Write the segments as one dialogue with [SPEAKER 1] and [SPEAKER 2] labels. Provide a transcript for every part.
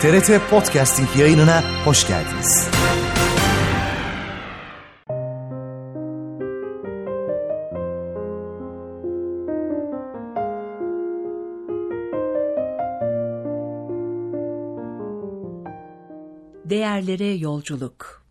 [SPEAKER 1] TRT Podcasting yayınına hoş geldiniz.
[SPEAKER 2] Değerlere yolculuk.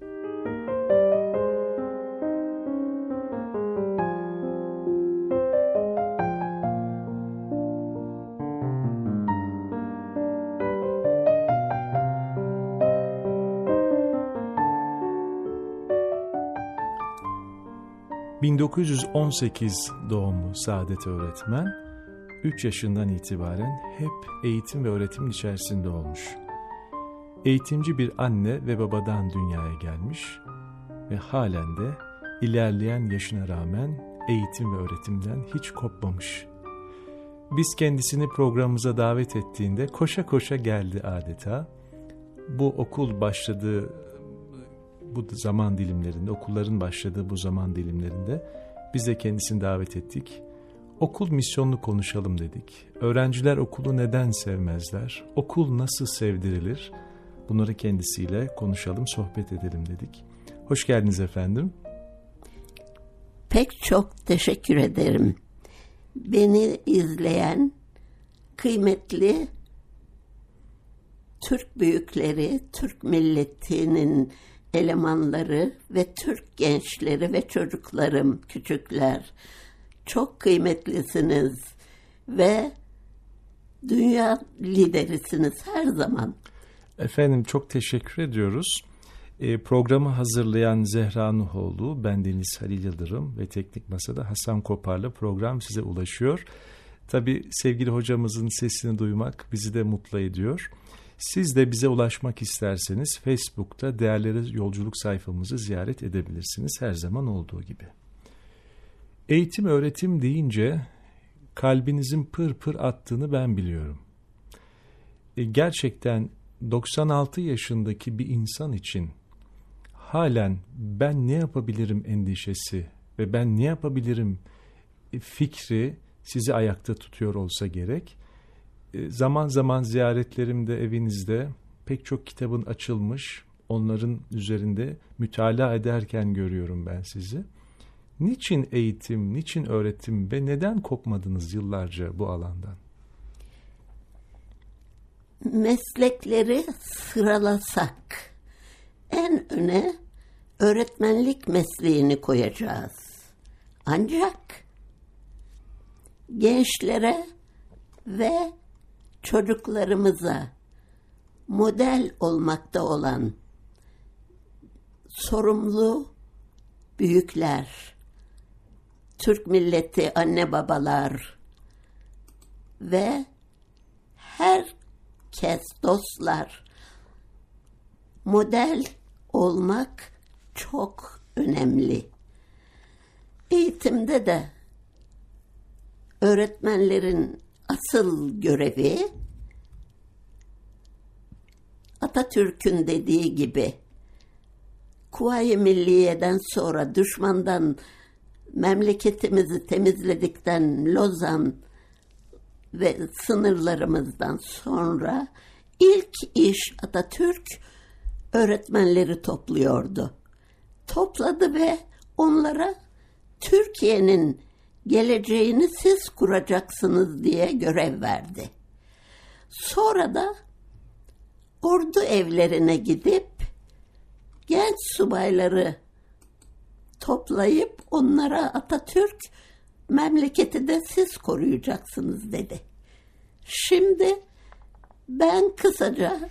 [SPEAKER 3] ...1918 doğumlu Saadet öğretmen, 3 yaşından itibaren hep eğitim ve öğretim içerisinde olmuş. Eğitimci bir anne ve babadan dünyaya gelmiş ve halen de ilerleyen yaşına rağmen eğitim ve öğretimden hiç kopmamış. Biz kendisini programımıza davet ettiğinde koşa koşa geldi adeta. Bu okul başladığı bu zaman dilimlerinde, okulların başladığı bu zaman dilimlerinde biz de kendisini davet ettik. Okul misyonunu konuşalım dedik. Öğrenciler okulu neden sevmezler? Okul nasıl sevdirilir? Bunları kendisiyle konuşalım, sohbet edelim dedik. Hoş geldiniz efendim.
[SPEAKER 4] Pek çok teşekkür ederim. Beni izleyen kıymetli Türk büyükleri, Türk milletinin elemanları ve Türk gençleri ve çocuklarım, küçükler, çok kıymetlisiniz ve dünya liderisiniz her zaman.
[SPEAKER 3] Efendim çok teşekkür ediyoruz. Programı hazırlayan Zehra Nuhoğlu, ben Deniz Halil Yıldırım ve Teknik Masa'da Hasan Kopar'la program size ulaşıyor. Tabii sevgili hocamızın sesini duymak bizi de mutlu ediyor. Siz de bize ulaşmak isterseniz Facebook'ta Değerlere Yolculuk sayfamızı ziyaret edebilirsiniz her zaman olduğu gibi. Eğitim öğretim deyince kalbinizin pır pır attığını ben biliyorum. Gerçekten 96 yaşındaki bir insan için halen ben ne yapabilirim endişesi ve ben ne yapabilirim fikri sizi ayakta tutuyor olsa gerek. Zaman zaman ziyaretlerimde evinizde pek çok kitabın açılmış, onların üzerinde mütalaa ederken görüyorum ben sizi. Niçin eğitim, niçin öğretim ve neden kopmadınız yıllarca bu alandan?
[SPEAKER 4] Meslekleri sıralasak en öne öğretmenlik mesleğini koyacağız. Ancak gençlere ve çocuklarımıza model olmakta olan sorumlu büyükler, Türk milleti anne babalar ve herkes dostlar, model olmak çok önemli. Eğitimde de öğretmenlerin asıl görevi Atatürk'ün dediği gibi Kuvayi Milliye'den sonra düşmandan memleketimizi temizledikten Lozan ve sınırlarımızdan sonra ilk iş Atatürk öğretmenleri topluyordu. Topladı ve onlara Türkiye'nin geleceğini siz kuracaksınız diye görev verdi. Sonra da ordu evlerine gidip genç subayları toplayıp onlara Atatürk memleketi de siz koruyacaksınız dedi. Şimdi ben kısaca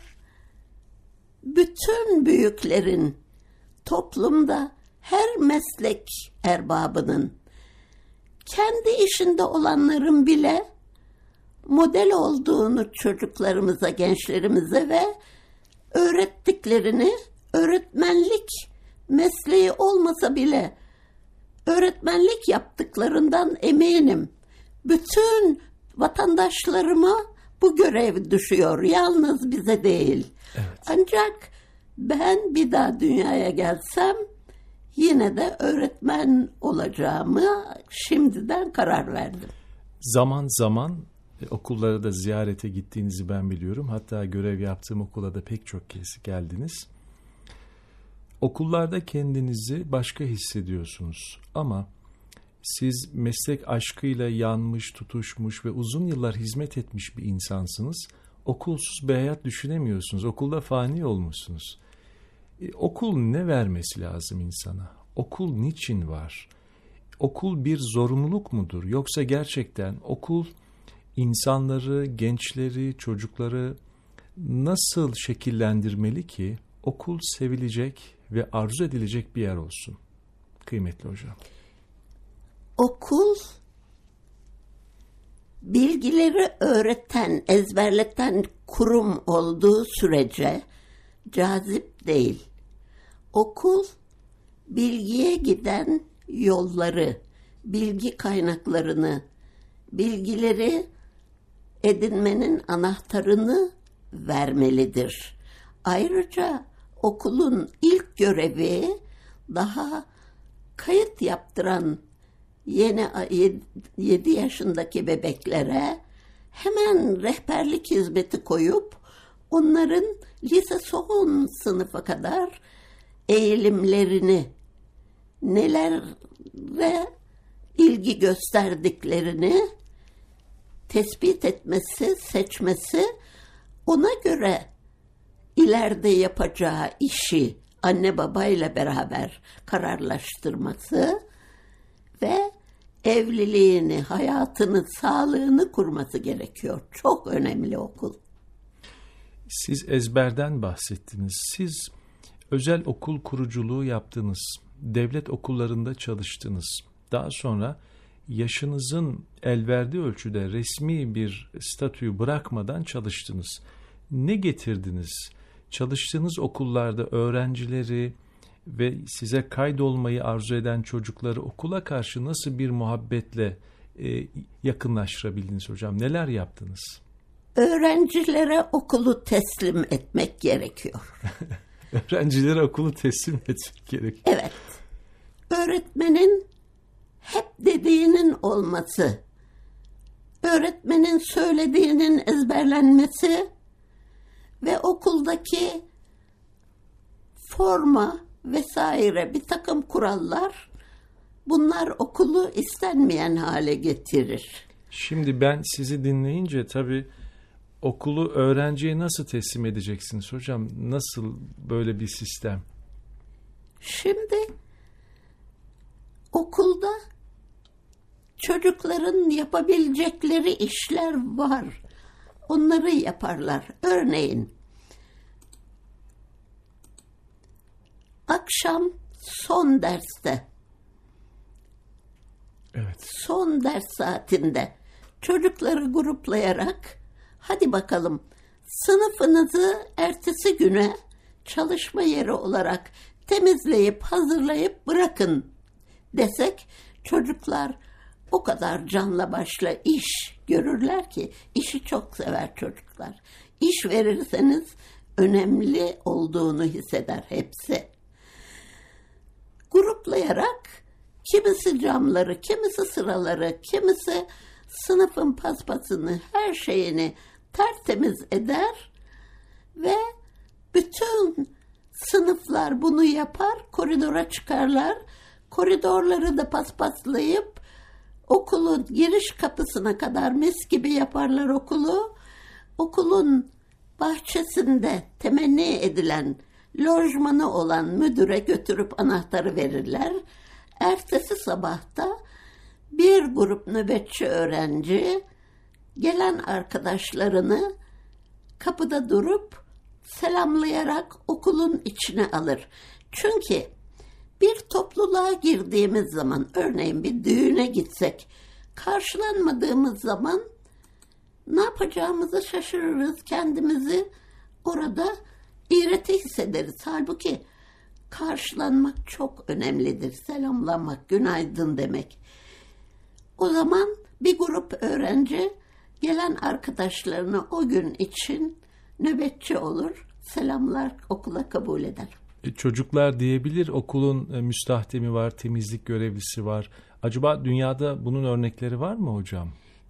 [SPEAKER 4] bütün büyüklerin toplumda her meslek erbabının kendi işinde olanların bile model olduğunu çocuklarımıza, gençlerimize ve öğrettiklerini öğretmenlik mesleği olmasa bile öğretmenlik yaptıklarından eminim. Bütün vatandaşlarıma bu görev düşüyor. Yalnız bize değil. Evet. Ancak ben bir daha dünyaya gelsem yine de öğretmen olacağımı şimdiden karar verdim.
[SPEAKER 3] Zaman zaman Okullara da ziyarete gittiğinizi ben biliyorum. Hatta görev yaptığım okula da pek çok kez geldiniz. Okullarda kendinizi başka hissediyorsunuz ama siz meslek aşkıyla yanmış, tutuşmuş ve uzun yıllar hizmet etmiş bir insansınız. Okulsuz bir hayat düşünemiyorsunuz. Okulda fani olmuşsunuz. Okul ne vermesi lazım insana? Okul niçin var? Okul bir zorunluluk mudur? Yoksa gerçekten okul insanları, gençleri, çocukları nasıl şekillendirmeli ki okul sevilecek ve arzu edilecek bir yer olsun? Kıymetli hocam.
[SPEAKER 4] Okul bilgileri öğreten, ezberleten kurum olduğu sürece cazip değil. Okul bilgiye giden yolları, bilgi kaynaklarını, bilgileri edinmenin anahtarını vermelidir. Ayrıca okulun ilk görevi daha kayıt yaptıran yeni 7 yaşındaki bebeklere hemen rehberlik hizmeti koyup onların lise son sınıfa kadar eğilimlerini, nelere ilgi gösterdiklerini tespit etmesi, seçmesi, ona göre ileride yapacağı işi anne babayla beraber kararlaştırması ve evliliğini, hayatını, sağlığını kurması gerekiyor. Çok önemli okul.
[SPEAKER 3] Siz ezberden bahsettiniz. Siz özel okul kuruculuğu yaptınız. Devlet okullarında çalıştınız. Daha sonra yaşınızın el verdiği ölçüde resmi bir statüyü bırakmadan çalıştınız. Ne getirdiniz? Çalıştığınız okullarda öğrencileri ve size kaydolmayı arzu eden çocukları okula karşı nasıl bir muhabbetle yakınlaştırabildiniz hocam? Neler yaptınız?
[SPEAKER 4] Öğrencilere okulu teslim etmek gerekiyor.
[SPEAKER 3] Öğrencilere okulu teslim etmek gerekiyor.
[SPEAKER 4] Evet. Öğretmenin hep dediğinin olması, öğretmenin söylediğinin ezberlenmesi ve okuldaki forma vesaire bir takım kurallar, bunlar okulu istenmeyen hale getirir.
[SPEAKER 3] Şimdi ben sizi dinleyince tabii okulu öğrenciye nasıl teslim edeceksiniz hocam? Nasıl böyle bir sistem?
[SPEAKER 4] Şimdi okulda çocukların yapabilecekleri işler var. Onları yaparlar. Örneğin akşam son derste,
[SPEAKER 3] evet,
[SPEAKER 4] son ders saatinde çocukları gruplayarak hadi bakalım sınıfınızı ertesi güne çalışma yeri olarak temizleyip hazırlayıp bırakın desek, çocuklar o kadar canla başla iş görürler ki, işi çok sever çocuklar. İş verirseniz önemli olduğunu hisseder hepsi. Gruplayarak kimisi camları, kimisi sıraları, kimisi sınıfın paspasını, her şeyini tertemiz eder ve bütün sınıflar bunu yapar, koridora çıkarlar. Koridorları da paspaslayıp okulun giriş kapısına kadar mis gibi yaparlar okulu. Okulun bahçesinde temenni edilen lojmanı olan müdüre götürüp anahtarı verirler. Ertesi sabahta bir grup nöbetçi öğrenci gelen arkadaşlarını kapıda durup selamlayarak okulun içine alır. Çünkü bir topluluğa girdiğimiz zaman, örneğin bir düğüne gitsek, karşılanmadığımız zaman ne yapacağımızı şaşırırız, kendimizi orada iğreti hissederiz. Halbuki karşılanmak çok önemlidir. Selamlanmak, günaydın demek. O zaman bir grup öğrenci gelen arkadaşlarını o gün için nöbetçi olur, selamlar, okula kabul eder.
[SPEAKER 3] Çocuklar diyebilir, okulun müstahdemi var, temizlik görevlisi var. Acaba dünyada bunun örnekleri var mı hocam?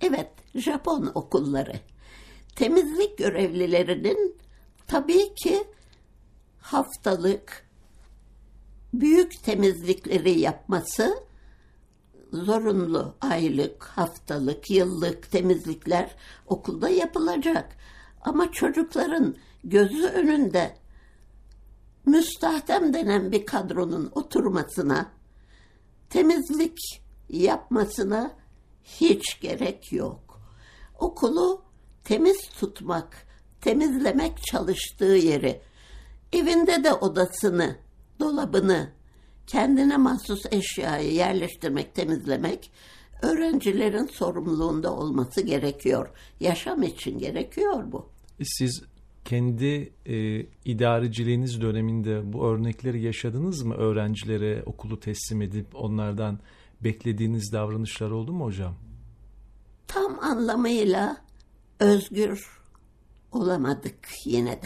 [SPEAKER 4] Evet, Japon okulları. Temizlik görevlilerinin tabii ki haftalık büyük temizlikleri yapması zorunlu. Aylık, haftalık, yıllık temizlikler okulda yapılacak. Ama çocukların gözü önünde müstahdem denen bir kadronun oturmasına, temizlik yapmasına hiç gerek yok. Okulu temiz tutmak, temizlemek çalıştığı yeri, evinde de odasını, dolabını, kendine mahsus eşyayı yerleştirmek, temizlemek öğrencilerin sorumluluğunda olması gerekiyor. Yaşam için gerekiyor bu.
[SPEAKER 3] Siz kendi idareciliğiniz döneminde bu örnekleri yaşadınız mı? Öğrencilere okulu teslim edip onlardan beklediğiniz davranışlar oldu mu hocam?
[SPEAKER 4] Tam anlamıyla özgür olamadık yine de.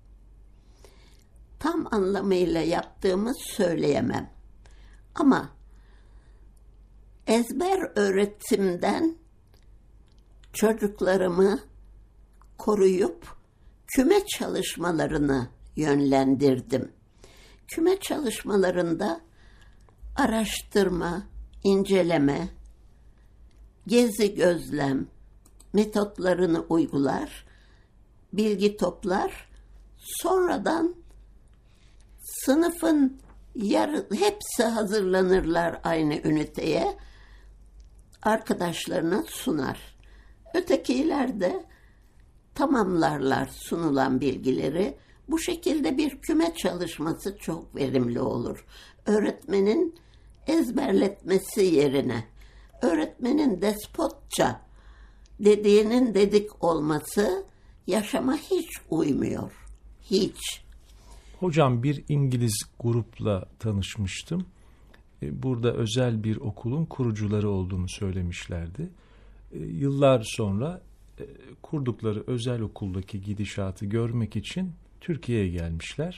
[SPEAKER 4] Tam anlamıyla yaptığımı söyleyemem. Ama ezber öğretimden çocuklarımı koruyup küme çalışmalarını yönlendirdim. Küme çalışmalarında araştırma, inceleme, gezi gözlem metotlarını uygular, bilgi toplar, sonradan sınıfın hepsi hazırlanırlar aynı üniteye, arkadaşlarına sunar. Ötekiler de tamamlarlar sunulan bilgileri. Bu şekilde bir küme çalışması çok verimli olur. Öğretmenin ezberletmesi yerine, öğretmenin despotça dediğinin dedik olması yaşama hiç uymuyor. Hiç.
[SPEAKER 3] Hocam bir İngiliz grupla tanışmıştım. Burada özel bir okulun kurucuları olduğunu söylemişlerdi. Yıllar sonra kurdukları özel okuldaki gidişatı görmek için Türkiye'ye gelmişler.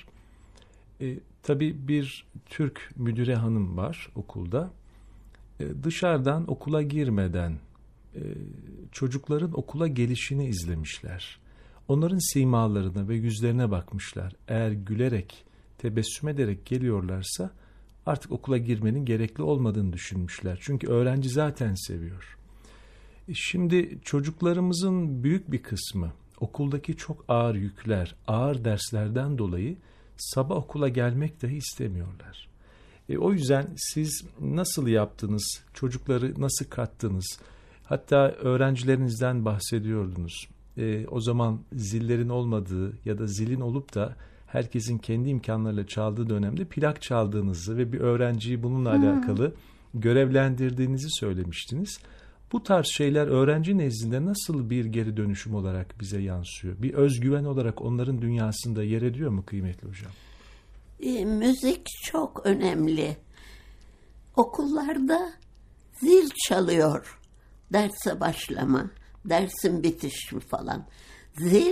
[SPEAKER 3] Tabii bir Türk müdüre hanım var okulda. Dışarıdan okula girmeden çocukların okula gelişini izlemişler. Onların simalarına ve yüzlerine bakmışlar. Eğer gülerek, tebessüm ederek geliyorlarsa artık okula girmenin gerekli olmadığını düşünmüşler. Çünkü öğrenci zaten seviyor. Şimdi çocuklarımızın büyük bir kısmı okuldaki çok ağır yükler, ağır derslerden dolayı sabah okula gelmek dahi istemiyorlar. O yüzden siz nasıl yaptınız, çocukları nasıl kattınız? Hatta öğrencilerinizden bahsediyordunuz. O zaman zillerin olmadığı ya da zilin olup da herkesin kendi imkanlarıyla çaldığı dönemde plak çaldığınızı ve bir öğrenciyi bununla alakalı görevlendirdiğinizi söylemiştiniz. Bu tarz şeyler öğrenci nezdinde nasıl bir geri dönüşüm olarak bize yansıyor? Bir özgüven olarak onların dünyasında yer ediyor mu kıymetli hocam?
[SPEAKER 4] Müzik çok önemli. Okullarda zil çalıyor. Derse başlama, dersin bitişi falan. Zil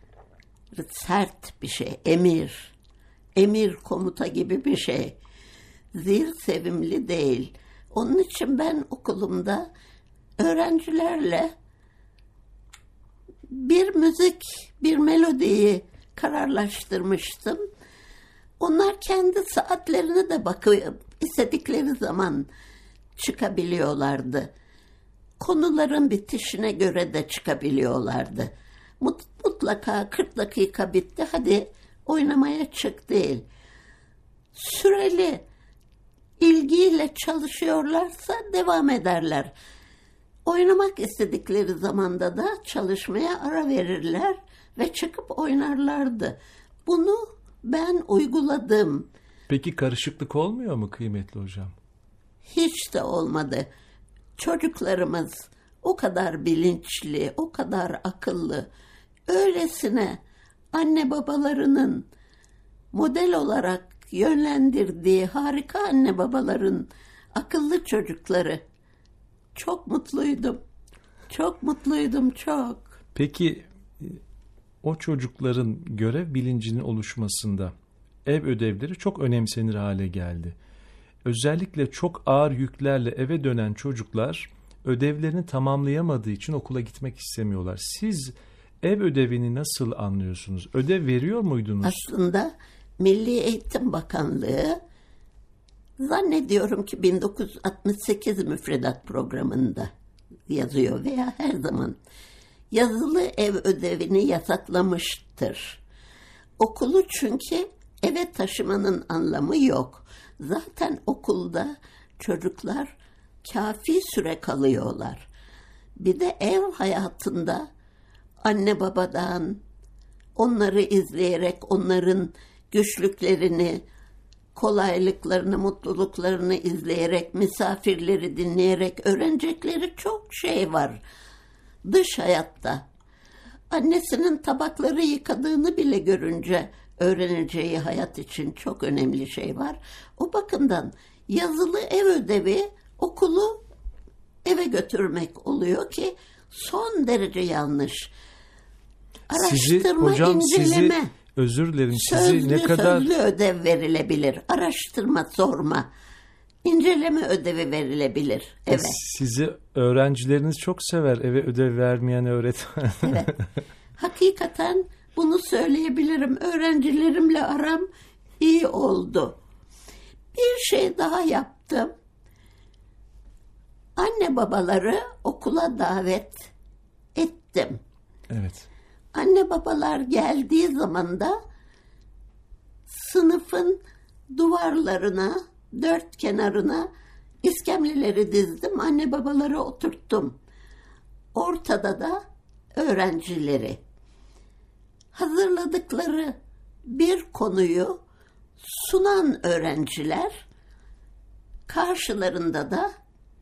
[SPEAKER 4] sert bir şey, emir. Emir komuta gibi bir şey. Zil sevimli değil. Onun için ben okulumda öğrencilerle bir müzik, bir melodiyi kararlaştırmıştım. Onlar kendi saatlerine de bakıp istedikleri zaman çıkabiliyorlardı. Konuların bitişine göre de çıkabiliyorlardı. Mutlaka 40 dakika bitti, hadi oynamaya çık değil. Süreli ilgiyle çalışıyorlarsa devam ederler. Oynamak istedikleri zamanda da çalışmaya ara verirler ve çıkıp oynarlardı. Bunu ben uyguladım.
[SPEAKER 3] Peki karışıklık olmuyor mu kıymetli hocam?
[SPEAKER 4] Hiç de olmadı. Çocuklarımız o kadar bilinçli, o kadar akıllı. Öylesine anne babalarının model olarak yönlendirdiği harika anne babaların akıllı çocukları. Çok mutluydum. Çok mutluydum, çok.
[SPEAKER 3] Peki o çocukların görev bilincinin oluşmasında ev ödevleri çok önemsenir hale geldi. Özellikle çok ağır yüklerle eve dönen çocuklar ödevlerini tamamlayamadığı için okula gitmek istemiyorlar. Siz ev ödevini nasıl anlıyorsunuz? Ödev veriyor muydunuz?
[SPEAKER 4] Aslında Milli Eğitim Bakanlığı zannediyorum ki 1968 müfredat programında yazıyor veya her zaman yazılı ev ödevini yasaklamıştır. Okulu çünkü eve taşımanın anlamı yok. Zaten okulda çocuklar kafi süre kalıyorlar. Bir de ev hayatında anne babadan onları izleyerek onların güçlüklerini, kolaylıklarını, mutluluklarını izleyerek, misafirleri dinleyerek öğrenecekleri çok şey var dış hayatta. Annesinin tabakları yıkadığını bile görünce öğreneceği hayat için çok önemli şey var. O bakımdan yazılı ev ödevi okulu eve götürmek oluyor ki son derece yanlış. Araştırma, inceleme.
[SPEAKER 3] Özür dilerim. Sözlü
[SPEAKER 4] ödev verilebilir. Araştırma, sorma. İnceleme ödevi verilebilir. Evet.
[SPEAKER 3] Sizi öğrencileriniz çok sever. Eve ödev vermeyen öğretmen.
[SPEAKER 4] Evet. Hakikaten bunu söyleyebilirim. Öğrencilerimle aram iyi oldu. Bir şey daha yaptım. Anne babaları okula davet ettim.
[SPEAKER 3] Evet.
[SPEAKER 4] Anne babalar geldiği zaman da sınıfın duvarlarına, dört kenarına iskemleleri dizdim. Anne babaları oturttum. Ortada da öğrencileri. Hazırladıkları bir konuyu sunan öğrenciler, karşılarında da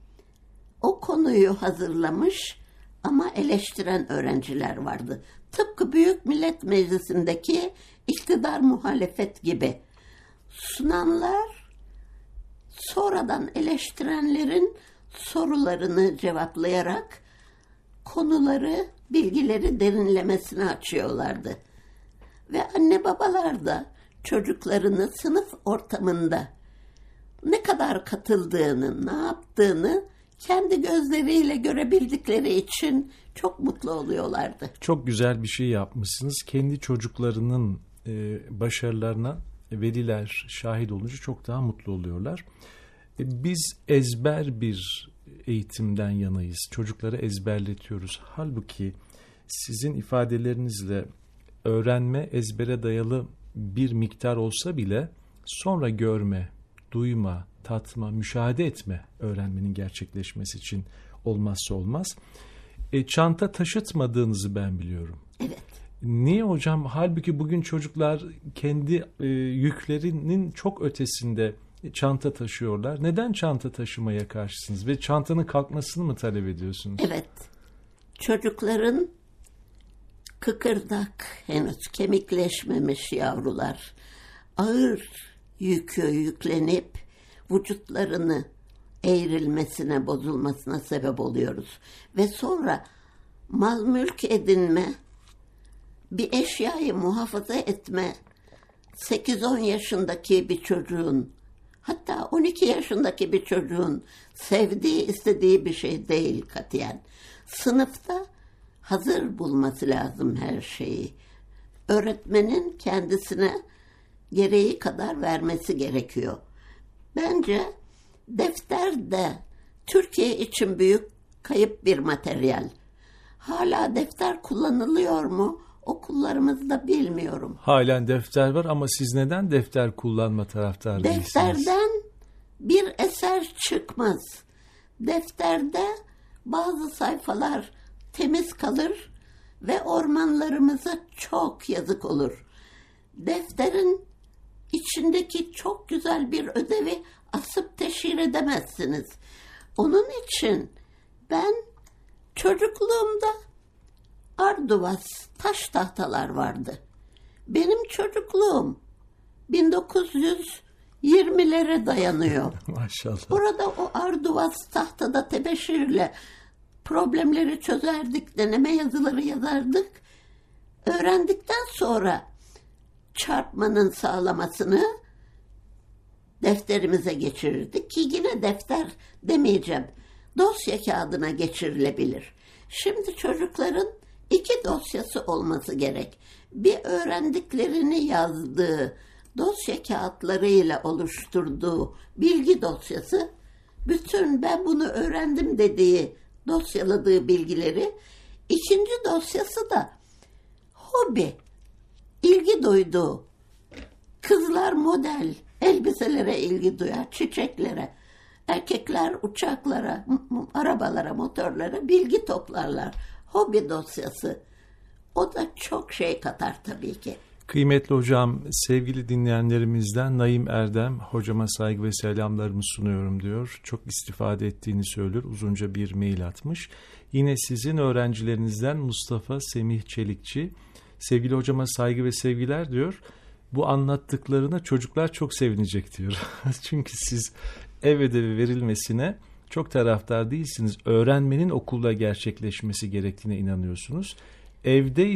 [SPEAKER 4] o konuyu hazırlamış ama eleştiren öğrenciler vardı. Tıpkı Büyük Millet Meclisi'ndeki iktidar muhalefet gibi. Sunanlar sonradan eleştirenlerin sorularını cevaplayarak konuları, bilgileri derinlemesine açıyorlardı. Ve anne babalar da çocuklarını sınıf ortamında ne kadar katıldığını, ne yaptığını kendi gözleriyle görebildikleri için çok mutlu oluyorlardı.
[SPEAKER 3] Çok güzel bir şey yapmışsınız. Kendi çocuklarının başarılarına veliler şahit olunca çok daha mutlu oluyorlar. Biz ezber bir eğitimden yanayız. Çocukları ezberletiyoruz. Halbuki sizin ifadelerinizle öğrenme ezbere dayalı bir miktar olsa bile sonra görme, duyma, tatma, müşahede etme öğrenmenin gerçekleşmesi için olmazsa olmaz. Çanta taşıtmadığınızı ben biliyorum.
[SPEAKER 4] Evet.
[SPEAKER 3] Niye hocam? Halbuki bugün çocuklar kendi yüklerinin çok ötesinde çanta taşıyorlar. Neden çanta taşımaya karşısınız ve çantanın kalkmasını mı talep ediyorsunuz?
[SPEAKER 4] Evet. Çocukların kıkırdak, henüz kemikleşmemiş yavrular ağır yüklenip vücutlarını eğrilmesine, bozulmasına sebep oluyoruz. Ve sonra mal mülk edinme, bir eşyayı muhafaza etme, 8-10 yaşındaki bir çocuğun, hatta 12 yaşındaki bir çocuğun sevdiği, istediği bir şey değil katiyen. Sınıfta hazır bulması lazım her şeyi. Öğretmenin kendisine gereği kadar vermesi gerekiyor. Bence defter de Türkiye için büyük kayıp bir materyal. Hala defter kullanılıyor mu? Okullarımızda bilmiyorum.
[SPEAKER 3] Halen defter var ama siz neden defter kullanma taraftarı değilsiniz?
[SPEAKER 4] Defterden bir eser çıkmaz. Defterde bazı sayfalar temiz kalır ve ormanlarımıza çok yazık olur. Defterin içindeki çok güzel bir ödevi asıp teşhir edemezsiniz. Onun için ben çocukluğumda Arduvas taş tahtalar vardı. Benim çocukluğum 1920'lere dayanıyor.
[SPEAKER 3] Maşallah.
[SPEAKER 4] Orada o Arduvas tahtada tebeşirle problemleri çözerdik, deneme yazıları yazardık. Öğrendikten sonra çarpmanın sağlamasını defterimize geçirirdik ki yine defter demeyeceğim. dosya kağıdına geçirilebilir. Şimdi çocukların 2 dosyası olması gerek. Bir öğrendiklerini yazdığı, dosya kağıtlarıyla oluşturduğu bilgi dosyası, bütün ben bunu öğrendim dediği, dosyaladığı bilgileri, ikinci dosyası da hobi, ilgi duyduğu, kızlar model, elbiselere ilgi duyar, çiçeklere, erkekler uçaklara, arabalara, motorlara bilgi toplarlar. Hobi dosyası. O da çok şey katar tabii ki.
[SPEAKER 3] Kıymetli hocam, sevgili dinleyenlerimizden Naim Erdem, hocama saygı ve selamlarımı sunuyorum diyor. Çok istifade ettiğini söylüyor. Uzunca bir mail atmış. Yine sizin öğrencilerinizden Mustafa Semih Çelikçi, sevgili hocama saygı ve sevgiler diyor. Bu anlattıklarına çocuklar çok sevinecek diyor. Çünkü siz ev ödevi verilmesine çok taraftar değilsiniz. Öğrenmenin okulda gerçekleşmesi gerektiğine inanıyorsunuz. Evde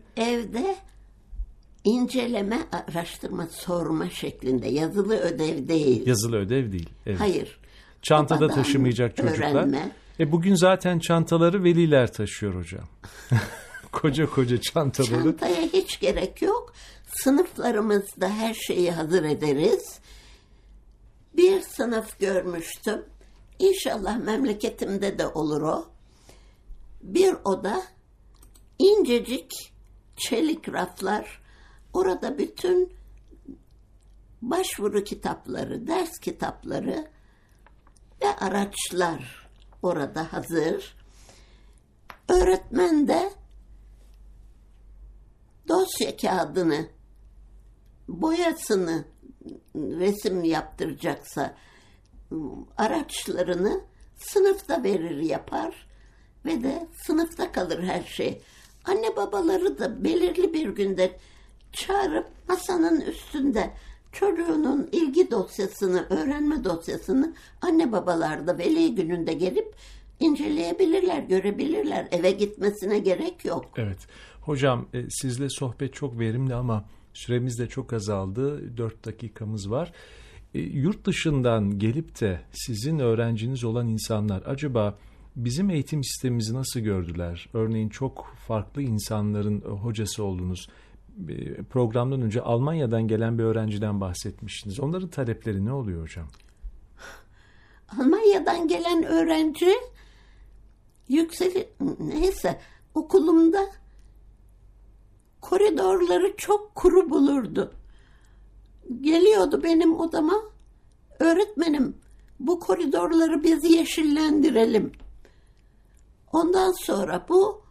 [SPEAKER 4] inceleme, araştırma, sorma şeklinde, yazılı ödev değil.
[SPEAKER 3] Yazılı ödev değil. Evet.
[SPEAKER 4] Hayır.
[SPEAKER 3] Çantada
[SPEAKER 4] Babadan
[SPEAKER 3] taşımayacak çocuklar.
[SPEAKER 4] öğrenme.
[SPEAKER 3] Bugün zaten çantaları veliler taşıyor hocam. koca çantaları.
[SPEAKER 4] Çantaya hiç gerek yok. Sınıflarımızda her şeyi hazır ederiz. Bir sınıf görmüştüm. İnşallah memleketimde de olur o. Bir oda, incecik çelik raflar. Orada bütün başvuru kitapları, ders kitapları ve araçlar orada hazır. Öğretmen de dosya kağıdını, boyasını, resim yaptıracaksa araçlarını sınıfta verir, yapar ve de sınıfta kalır her şey. Anne babaları da belirli bir günde çağırıp masanın üstünde çocuğunun ilgi dosyasını, öğrenme dosyasını anne babalar da veli gününde gelip inceleyebilirler, görebilirler. Eve gitmesine gerek yok.
[SPEAKER 3] Evet. Hocam sizle sohbet çok verimli ama süremiz de çok azaldı. 4 dakikamız var. Yurt dışından gelip de sizin öğrenciniz olan insanlar acaba bizim eğitim sistemimizi nasıl gördüler? Örneğin çok farklı insanların hocası oldunuz. Programdan önce Almanya'dan gelen bir öğrenciden bahsetmiştiniz. Onların talepleri ne oluyor hocam?
[SPEAKER 4] Almanya'dan gelen öğrenci okulumda koridorları çok kuru bulurdu. Geliyordu benim odama, öğretmenim bu koridorları biz yeşillendirelim. Ondan sonra bu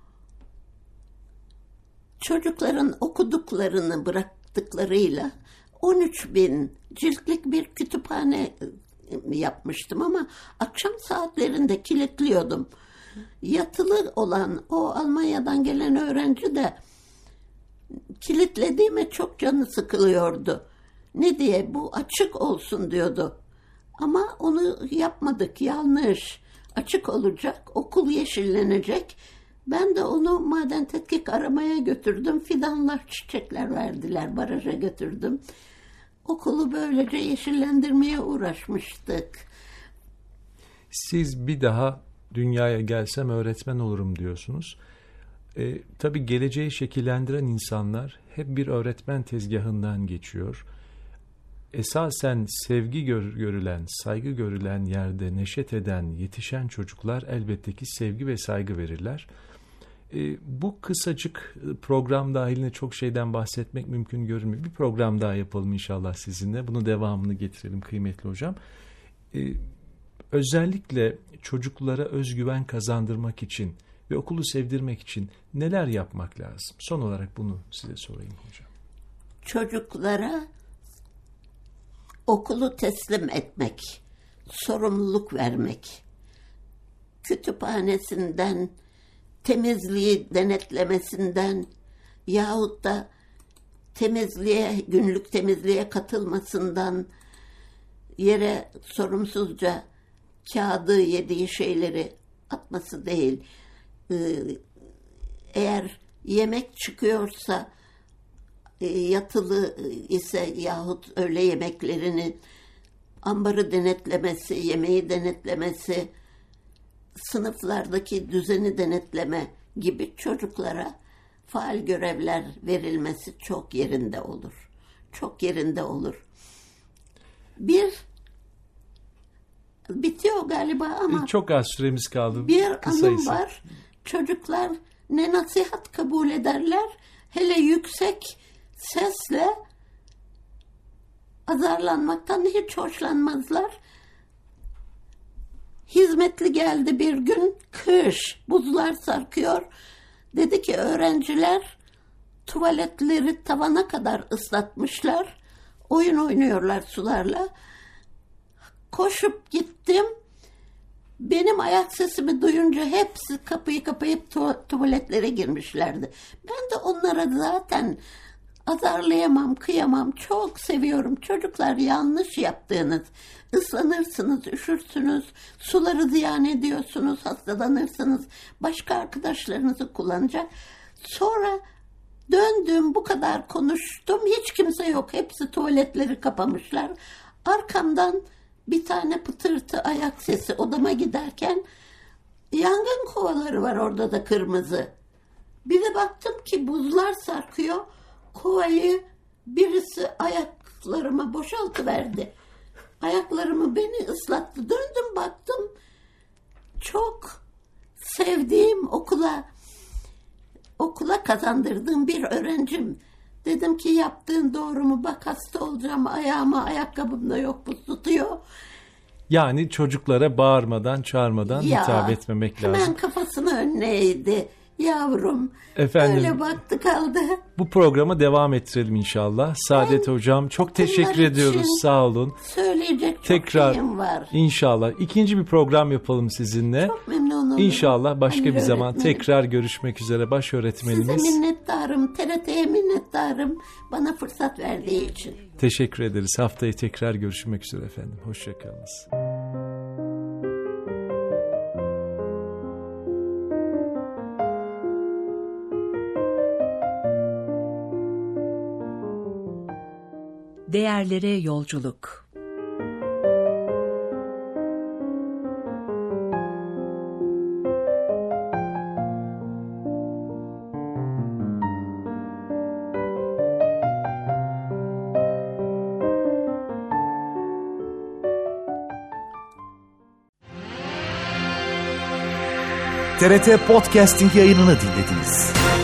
[SPEAKER 4] çocukların okuduklarını bıraktıklarıyla 13.000 ciltlik bir kütüphane yapmıştım ama akşam saatlerinde kilitliyordum. Yatılı olan o Almanya'dan gelen öğrenci de kilitlediğime çok canı sıkılıyordu. Ne diye, bu açık olsun diyordu. Ama onu yapmadık, yanlış. Açık olacak, okul yeşillenecek. Ben de onu maden tetkik aramaya götürdüm. Fidanlar, çiçekler verdiler, baraja götürdüm. Okulu böylece yeşillendirmeye uğraşmıştık.
[SPEAKER 3] Siz bir daha dünyaya gelsem öğretmen olurum diyorsunuz. Tabii geleceği şekillendiren insanlar hep bir öğretmen tezgahından geçiyor. Esasen sevgi görülen, saygı görülen yerde neşet eden, yetişen çocuklar elbette ki sevgi ve saygı verirler. Bu kısacık program dahilinde çok şeyden bahsetmek mümkün görünmüyor. Bir program daha yapalım inşallah sizinle. Bunun devamını getirelim kıymetli hocam. Özellikle çocuklara özgüven kazandırmak için ve okulu sevdirmek için neler yapmak lazım? Son olarak bunu size sorayım hocam.
[SPEAKER 4] Çocuklara okulu teslim etmek, sorumluluk vermek, kütüphanesinden, temizliği denetlemesinden yahut da günlük temizliğe katılmasından, yere sorumsuzca kağıdı, yediği şeyleri atması değil. Eğer yemek çıkıyorsa, yatılı ise yahut öğle yemeklerini, ambarı denetlemesi, yemeği denetlemesi, sınıflardaki düzeni denetleme gibi çocuklara faal görevler verilmesi çok yerinde olur. Çok yerinde olur. Bitiyor galiba ama
[SPEAKER 3] çok az süremiz kaldı.
[SPEAKER 4] bir
[SPEAKER 3] Kısa
[SPEAKER 4] anım
[SPEAKER 3] ise.
[SPEAKER 4] var. Çocuklar ne nasihat kabul ederler, hele yüksek sesle azarlanmaktan hiç hoşlanmazlar. Hizmetli geldi bir gün, kış, buzlar sarkıyor. Dedi ki öğrenciler tuvaletleri tavana kadar ıslatmışlar. Oyun oynuyorlar sularla. Koşup gittim. Benim ayak sesimi duyunca hepsi kapıyı kapayıp tuvaletlere girmişlerdi. Ben de onlara zaten azarlayamam, kıyamam. Çok seviyorum. Çocuklar, yanlış yaptığınız. Islanırsınız, üşürsünüz, suları ziyan ediyorsunuz, hastalanırsınız. Başka arkadaşlarınızı kullanacak. Sonra döndüm, bu kadar konuştum. Hiç kimse yok. Hepsi tuvaletleri kapamışlar. Arkamdan bir tane pıtırtı ayak sesi, odama giderken yangın kovaları var orada da, kırmızı. Bir de baktım ki buzlar sarkıyor. Kovayı birisi ayaklarıma boşaltıverdi. Ayaklarımı beni ıslattı. Döndüm baktım. Çok sevdiğim, okula kazandırdığım bir öğrencim. Dedim ki yaptığın doğru mu? Bak hasta olacağım, ayağıma ayakkabım da yok, bu tutuyor.
[SPEAKER 3] Yani çocuklara bağırmadan, çağırmadan hitap etmemek lazım.
[SPEAKER 4] Hemen kafasını önüne eğdi. Yavrum,
[SPEAKER 3] Efendim,
[SPEAKER 4] öyle baktı kaldı.
[SPEAKER 3] Bu programa devam ettirelim inşallah. Saadet Hocam, çok teşekkür ediyoruz. Sağ olun.
[SPEAKER 4] Söyleyecek çok
[SPEAKER 3] Tekrar
[SPEAKER 4] şeyim var.
[SPEAKER 3] İnşallah ikinci bir program yapalım sizinle.
[SPEAKER 4] Çok memnun olurum.
[SPEAKER 3] İnşallah başka
[SPEAKER 4] Hayır,
[SPEAKER 3] bir zaman
[SPEAKER 4] öğretmenim.
[SPEAKER 3] tekrar görüşmek üzere baş öğretmenimiz.
[SPEAKER 4] Size minnettarım, TRT'ye minnettarım bana fırsat verdiği için.
[SPEAKER 3] Teşekkür ederiz. Haftaya tekrar görüşmek üzere efendim. Hoşçakalınız.
[SPEAKER 2] Değerlere yolculuk.
[SPEAKER 1] TRT Podcasting yayınını dinlediniz.